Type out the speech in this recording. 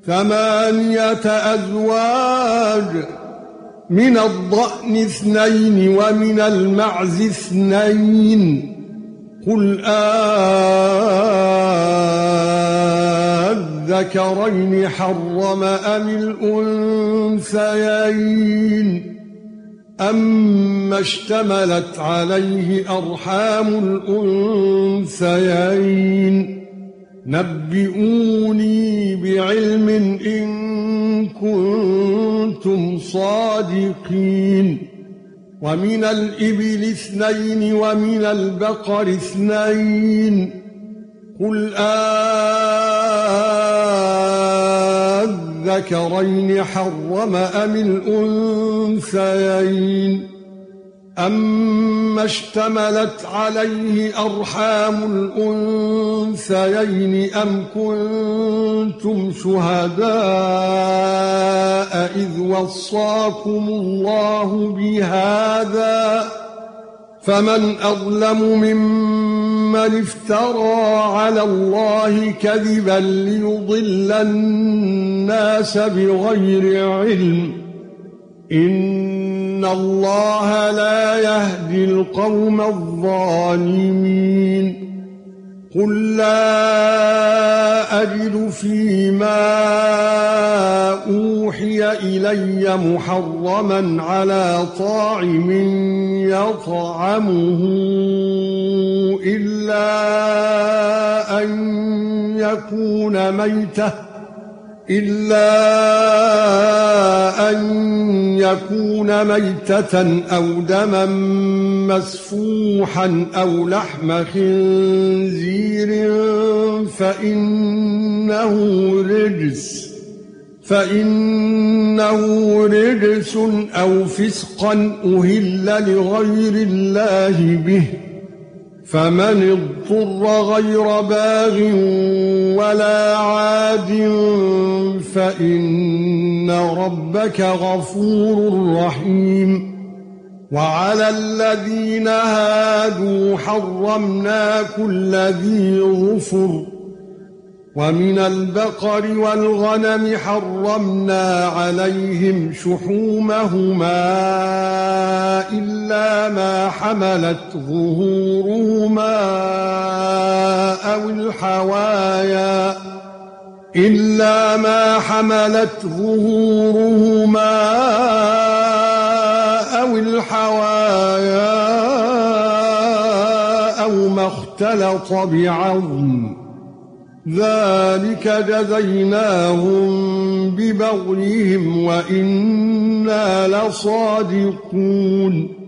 ثمانية أزواج من الضأن 2 ومن المعز 2 قل أذكرين حرم أم الأنثيين أما اشتملت عليه أرحام الأنثيين نبئوني بعلم إن كنتم صادقين ومن الإبل 2 ومن البقر 2 قل أذكرين حرم أم الأنثيين أما اشتملت عليه أرحام الأنثيين أم كنتم شهداء إذ وصاكم الله بهذا فمن أظلم ممن افترى على الله كذبا ليضل الناس بغير علم إن الله لا يهدي القوم الظالمين قل لا أجد فيما أوحي إلي محرما على طاعم يطعمه إلا أن يكون ميتة أو دما مسفوحا أو لحم خنزير فإنه رجس أو فسقا أهل لغير الله به فمن اضطر غير باغ ولا عاد فإن ربك غفور رحيم وعلى الذين هادوا حرمنا كل ذي ظفر ومن البقر والغنم حرمنا عليهم شحومهما إلا ما حملت ظهورهما أو الحوايا أو ما اختلط بعظم ذلك جزيناهم ببغيهم وإنا لصادقون